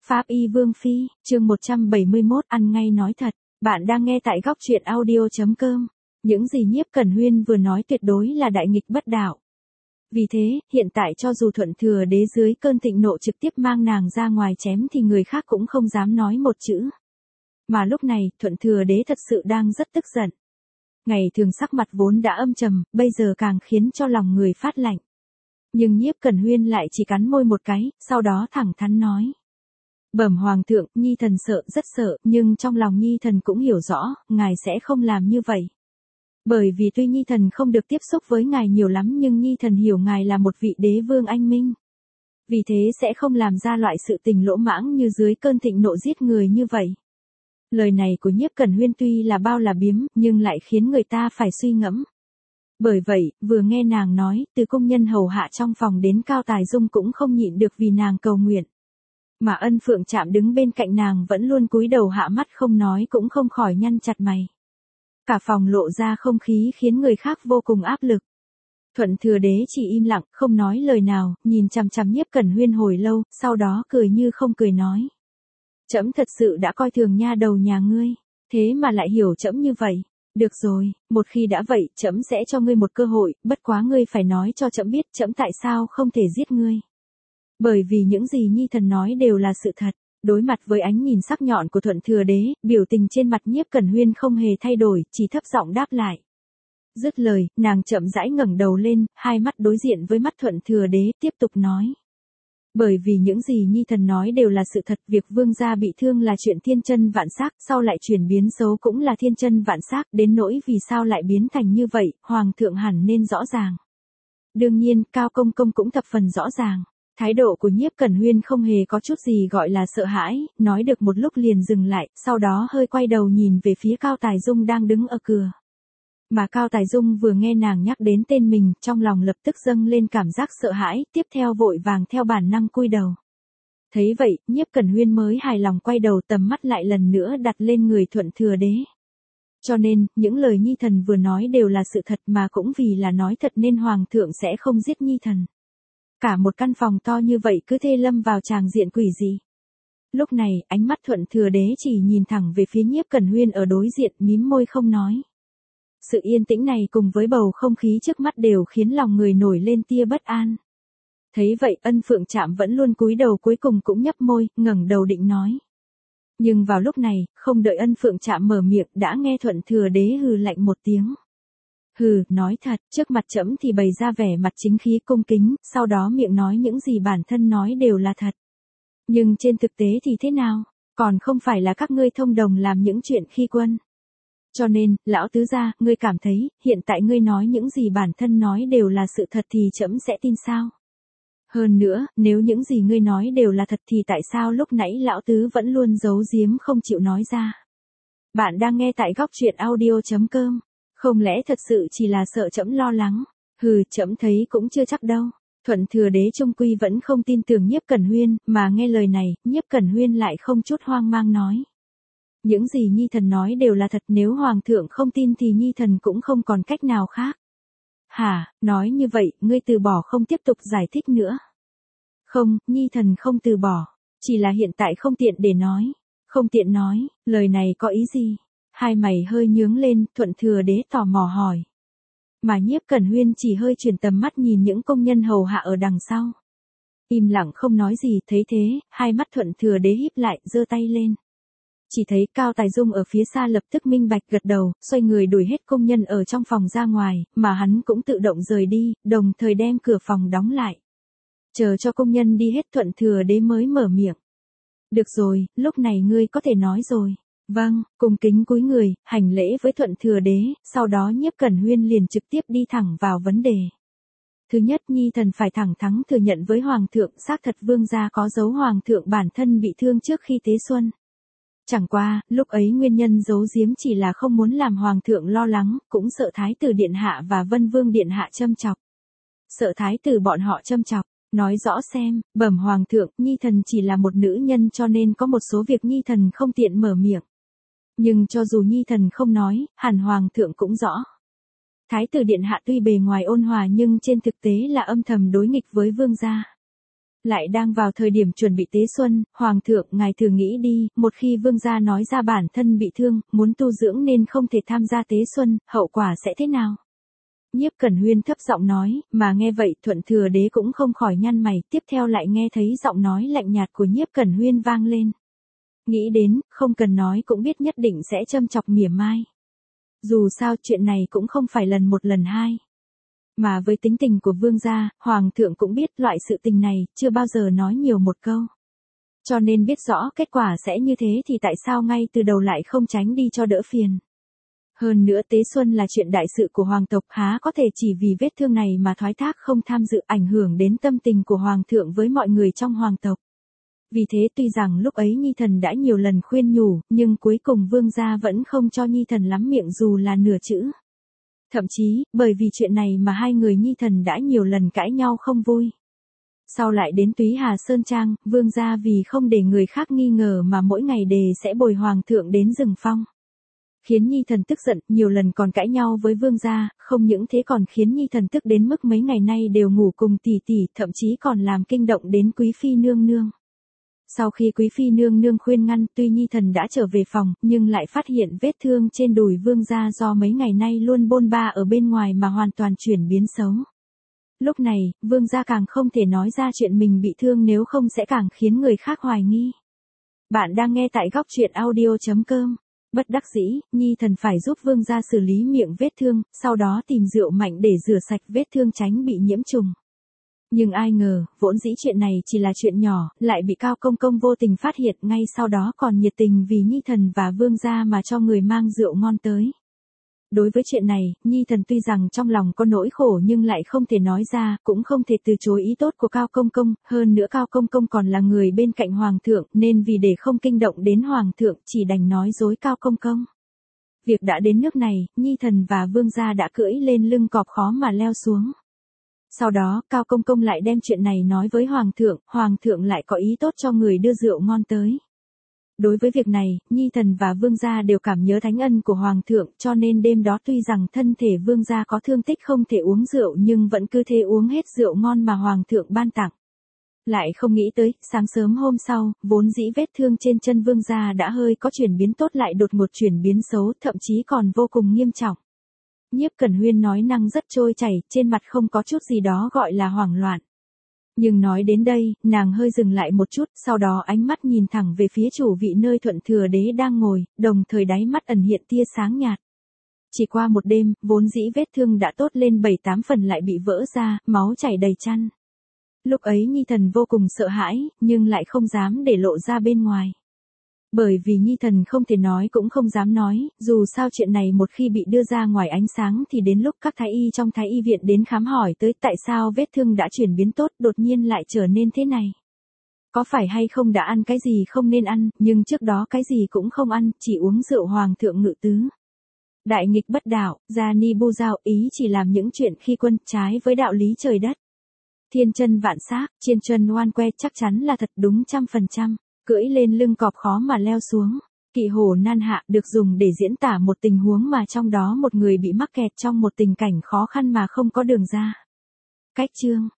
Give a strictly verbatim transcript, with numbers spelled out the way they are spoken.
Pháp y Vương Phi, chương một trăm bảy mươi mốt, ăn ngay nói thật. Bạn đang nghe tại góc truyện audio chấm com. Những gì Nhiếp Cẩn Huyên vừa nói tuyệt đối là đại nghịch bất đạo. Vì thế, hiện tại cho dù Thuận Thừa Đế dưới cơn thịnh nộ trực tiếp mang nàng ra ngoài chém thì người khác cũng không dám nói một chữ. Mà lúc này, Thuận Thừa Đế thật sự đang rất tức giận. Ngày thường sắc mặt vốn đã âm trầm, bây giờ càng khiến cho lòng người phát lạnh. Nhưng Nhiếp Cẩn Huyên lại chỉ cắn môi một cái, sau đó thẳng thắn nói. Bẩm Hoàng thượng, Nhi thần sợ, rất sợ, nhưng trong lòng Nhi thần cũng hiểu rõ, ngài sẽ không làm như vậy. Bởi vì tuy Nhi thần không được tiếp xúc với ngài nhiều lắm nhưng Nhi thần hiểu ngài là một vị đế vương anh minh. Vì thế sẽ không làm ra loại sự tình lỗ mãng như dưới cơn thịnh nộ giết người như vậy. Lời này của Nhiếp Cẩn Huyên tuy là bao là biếm, nhưng lại khiến người ta phải suy ngẫm. Bởi vậy, vừa nghe nàng nói, từ công nhân hầu hạ trong phòng đến Cao Tài Dung cũng không nhịn được vì nàng cầu nguyện. Mà Ân Phượng Trạm đứng bên cạnh nàng vẫn luôn cúi đầu hạ mắt không nói cũng không khỏi nhăn chặt mày. Cả phòng lộ ra không khí khiến người khác vô cùng áp lực. Thuận Thừa Đế chỉ im lặng, không nói lời nào, nhìn chằm chằm Nhiếp Cẩn Huyên hồi lâu, sau đó cười như không cười nói. Trẫm thật sự đã coi thường nha đầu nhà ngươi, thế mà lại hiểu trẫm như vậy. Được rồi, một khi đã vậy, trẫm sẽ cho ngươi một cơ hội, bất quá ngươi phải nói cho trẫm biết trẫm tại sao không thể giết ngươi. Bởi vì những gì Nhi thần nói đều là sự thật. Đối mặt với ánh nhìn sắc nhọn của Thuận Thừa Đế, biểu tình trên mặt Nhiếp Cẩn Huyên không hề thay đổi, chỉ thấp giọng đáp lại. Dứt lời, nàng chậm rãi ngẩng đầu lên, hai mắt đối diện với mắt Thuận Thừa Đế, tiếp tục nói. Bởi vì những gì Nhi thần nói đều là sự thật, việc vương gia bị thương là chuyện thiên chân vạn xác, sau lại chuyển biến xấu cũng là thiên chân vạn xác, đến nỗi vì sao lại biến thành như vậy, Hoàng thượng hẳn nên rõ ràng. Đương nhiên, Cao Công Công cũng thập phần rõ ràng. Thái độ của Nhiếp Cẩn Huyên không hề có chút gì gọi là sợ hãi, nói được một lúc liền dừng lại, sau đó hơi quay đầu nhìn về phía Cao Tài Dung đang đứng ở cửa. Mà Cao Tài Dung vừa nghe nàng nhắc đến tên mình, trong lòng lập tức dâng lên cảm giác sợ hãi, tiếp theo vội vàng theo bản năng cúi đầu. Thấy vậy, Nhiếp Cẩn Huyên mới hài lòng quay đầu tầm mắt lại lần nữa đặt lên người Thuận Thừa Đế. Cho nên, những lời Nhi thần vừa nói đều là sự thật mà cũng vì là nói thật nên Hoàng thượng sẽ không giết Nhi thần. Cả một căn phòng to như vậy cứ thê lâm vào tràng diện quỷ gì. Lúc này, ánh mắt Thuận Thừa Đế chỉ nhìn thẳng về phía Nhiếp Cẩn Huyên ở đối diện, mím môi không nói. Sự yên tĩnh này cùng với bầu không khí trước mắt đều khiến lòng người nổi lên tia bất an. Thấy vậy, Ân Phượng Trạm vẫn luôn cúi đầu cuối cùng cũng nhấp môi, ngẩng đầu định nói. Nhưng vào lúc này, không đợi Ân Phượng Trạm mở miệng đã nghe Thuận Thừa Đế hừ lạnh một tiếng. Hừ, nói thật, trước mặt trẫm thì bày ra vẻ mặt chính khí cung kính, sau đó miệng nói những gì bản thân nói đều là thật. Nhưng trên thực tế thì thế nào, còn không phải là các ngươi thông đồng làm những chuyện khi quân. Cho nên, lão tứ gia, ngươi cảm thấy, hiện tại ngươi nói những gì bản thân nói đều là sự thật thì trẫm sẽ tin sao? Hơn nữa, nếu những gì ngươi nói đều là thật thì tại sao lúc nãy lão tứ vẫn luôn giấu giếm không chịu nói ra? Bạn đang nghe tại góc truyện audio chấm com. Không lẽ thật sự chỉ là sợ trẫm lo lắng? Hừ, trẫm thấy cũng chưa chắc đâu. Thuận Thừa Đế trung quy vẫn không tin tưởng Nhiếp Cẩn Huyên, mà nghe lời này, Nhiếp Cẩn Huyên lại không chút hoang mang nói. Những gì Nhi thần nói đều là thật, nếu Hoàng thượng không tin thì Nhi thần cũng không còn cách nào khác. Hả, nói như vậy, ngươi từ bỏ không tiếp tục giải thích nữa. Không, Nhi thần không từ bỏ, chỉ là hiện tại không tiện để nói. Không tiện nói, lời này có ý gì? Hai mày hơi nhướng lên, Thuận Thừa Đế tò mò hỏi. Mà Nhiếp Cẩn Huyên chỉ hơi chuyển tầm mắt nhìn những công nhân hầu hạ ở đằng sau. Im lặng không nói gì, thấy thế, hai mắt Thuận Thừa Đế híp lại, giơ tay lên. Chỉ thấy Cao Tài Dung ở phía xa lập tức minh bạch gật đầu, xoay người đuổi hết công nhân ở trong phòng ra ngoài, mà hắn cũng tự động rời đi, đồng thời đem cửa phòng đóng lại. Chờ cho công nhân đi hết Thuận Thừa Đế mới mở miệng. Được rồi, lúc này ngươi có thể nói rồi. Vâng, cung kính cúi người, hành lễ với Thuận Thừa Đế, sau đó Nhiếp Cẩn Huyên liền trực tiếp đi thẳng vào vấn đề. Thứ nhất, Nhi thần phải thẳng thắn thừa nhận với Hoàng thượng, xác thật vương gia có dấu Hoàng thượng bản thân bị thương trước khi tế xuân. Chẳng qua, lúc ấy nguyên nhân giấu giếm chỉ là không muốn làm Hoàng thượng lo lắng, cũng sợ Thái tử Điện Hạ và Vân Vương Điện Hạ châm chọc. Sợ Thái tử bọn họ châm chọc. Nói rõ xem, bẩm Hoàng thượng, Nhi thần chỉ là một nữ nhân cho nên có một số việc Nhi thần không tiện mở miệng. Nhưng cho dù Nhi thần không nói, hẳn Hoàng thượng cũng rõ. Thái tử Điện Hạ tuy bề ngoài ôn hòa nhưng trên thực tế là âm thầm đối nghịch với vương gia. Lại đang vào thời điểm chuẩn bị tế xuân, Hoàng thượng ngài thử nghĩ đi, một khi vương gia nói ra bản thân bị thương, muốn tu dưỡng nên không thể tham gia tế xuân, hậu quả sẽ thế nào? Nhiếp Cẩn Huyên thấp giọng nói, mà nghe vậy Thuận Thừa Đế cũng không khỏi nhăn mày, tiếp theo lại nghe thấy giọng nói lạnh nhạt của Nhiếp Cẩn Huyên vang lên. Nghĩ đến, không cần nói cũng biết nhất định sẽ châm chọc mỉa mai. Dù sao chuyện này cũng không phải lần một lần hai. Mà với tính tình của vương gia, Hoàng thượng cũng biết loại sự tình này, chưa bao giờ nói nhiều một câu. Cho nên biết rõ kết quả sẽ như thế thì tại sao ngay từ đầu lại không tránh đi cho đỡ phiền. Hơn nữa tế xuân là chuyện đại sự của hoàng tộc, há có thể chỉ vì vết thương này mà thoái thác không tham dự, ảnh hưởng đến tâm tình của hoàng thượng với mọi người trong hoàng tộc. Vì thế tuy rằng lúc ấy Nhi Thần đã nhiều lần khuyên nhủ, nhưng cuối cùng vương gia vẫn không cho Nhi Thần lắm miệng dù là nửa chữ. Thậm chí, bởi vì chuyện này mà hai người Nhi Thần đã nhiều lần cãi nhau không vui. Sau lại đến Túy Hà Sơn Trang, vương gia vì không để người khác nghi ngờ mà mỗi ngày đề sẽ bồi hoàng thượng đến rừng phong. Khiến Nhi Thần tức giận, nhiều lần còn cãi nhau với vương gia, không những thế còn khiến Nhi Thần tức đến mức mấy ngày nay đều ngủ cùng tỷ tỷ, thậm chí còn làm kinh động đến quý phi nương nương. Sau khi quý phi nương nương khuyên ngăn, tuy Nhi Thần đã trở về phòng, nhưng lại phát hiện vết thương trên đùi vương gia do mấy ngày nay luôn bôn ba ở bên ngoài mà hoàn toàn chuyển biến xấu. Lúc này, vương gia càng không thể nói ra chuyện mình bị thương nếu không sẽ càng khiến người khác hoài nghi. Bạn đang nghe tại góc truyện audio chấm com. Bất đắc dĩ, Nhi Thần phải giúp vương gia xử lý miệng vết thương, sau đó tìm rượu mạnh để rửa sạch vết thương tránh bị nhiễm trùng. Nhưng ai ngờ, vốn dĩ chuyện này chỉ là chuyện nhỏ, lại bị Cao Công Công vô tình phát hiện, ngay sau đó còn nhiệt tình vì Nhi Thần và vương gia mà cho người mang rượu ngon tới. Đối với chuyện này, Nhi Thần tuy rằng trong lòng có nỗi khổ nhưng lại không thể nói ra, cũng không thể từ chối ý tốt của Cao Công Công, hơn nữa Cao Công Công còn là người bên cạnh Hoàng thượng, nên vì để không kinh động đến Hoàng thượng, chỉ đành nói dối Cao Công Công. Việc đã đến nước này, Nhi Thần và vương gia đã cưỡi lên lưng cọp khó mà leo xuống. Sau đó, Cao Công Công lại đem chuyện này nói với Hoàng thượng, Hoàng thượng lại có ý tốt cho người đưa rượu ngon tới. Đối với việc này, Nhi Thần và vương gia đều cảm nhớ thánh ân của Hoàng thượng, cho nên đêm đó tuy rằng thân thể vương gia có thương tích không thể uống rượu nhưng vẫn cứ thế uống hết rượu ngon mà Hoàng thượng ban tặng. Lại không nghĩ tới, sáng sớm hôm sau, vốn dĩ vết thương trên chân vương gia đã hơi có chuyển biến tốt lại đột ngột chuyển biến xấu, thậm chí còn vô cùng nghiêm trọng. Nhiếp Cẩn Huyên nói năng rất trôi chảy, trên mặt không có chút gì đó gọi là hoảng loạn. Nhưng nói đến đây, nàng hơi dừng lại một chút, sau đó ánh mắt nhìn thẳng về phía chủ vị nơi Thuận Thừa Đế đang ngồi, đồng thời đáy mắt ẩn hiện tia sáng nhạt. Chỉ qua một đêm, vốn dĩ vết thương đã tốt lên bảy tám phần lại bị vỡ ra, máu chảy đầy chăn. Lúc ấy Nhi Thần vô cùng sợ hãi, nhưng lại không dám để lộ ra bên ngoài. Bởi vì Nhi Thần không thể nói cũng không dám nói, dù sao chuyện này một khi bị đưa ra ngoài ánh sáng thì đến lúc các thái y trong thái y viện đến khám hỏi tới tại sao vết thương đã chuyển biến tốt đột nhiên lại trở nên thế này. Có phải hay không đã ăn cái gì không nên ăn, nhưng trước đó cái gì cũng không ăn, chỉ uống rượu Hoàng thượng ngự tứ. Đại nghịch bất đạo, Gia Ni Bu Giao ý chỉ làm những chuyện khi quân trái với đạo lý trời đất. Thiên chân vạn xác, chiên chân oan que chắc chắn là thật đúng trăm phần trăm. Cưỡi lên lưng cọp khó mà leo xuống. Kỵ hổ nan hạ được dùng để diễn tả một tình huống mà trong đó một người bị mắc kẹt trong một tình cảnh khó khăn mà không có đường ra. Cách chương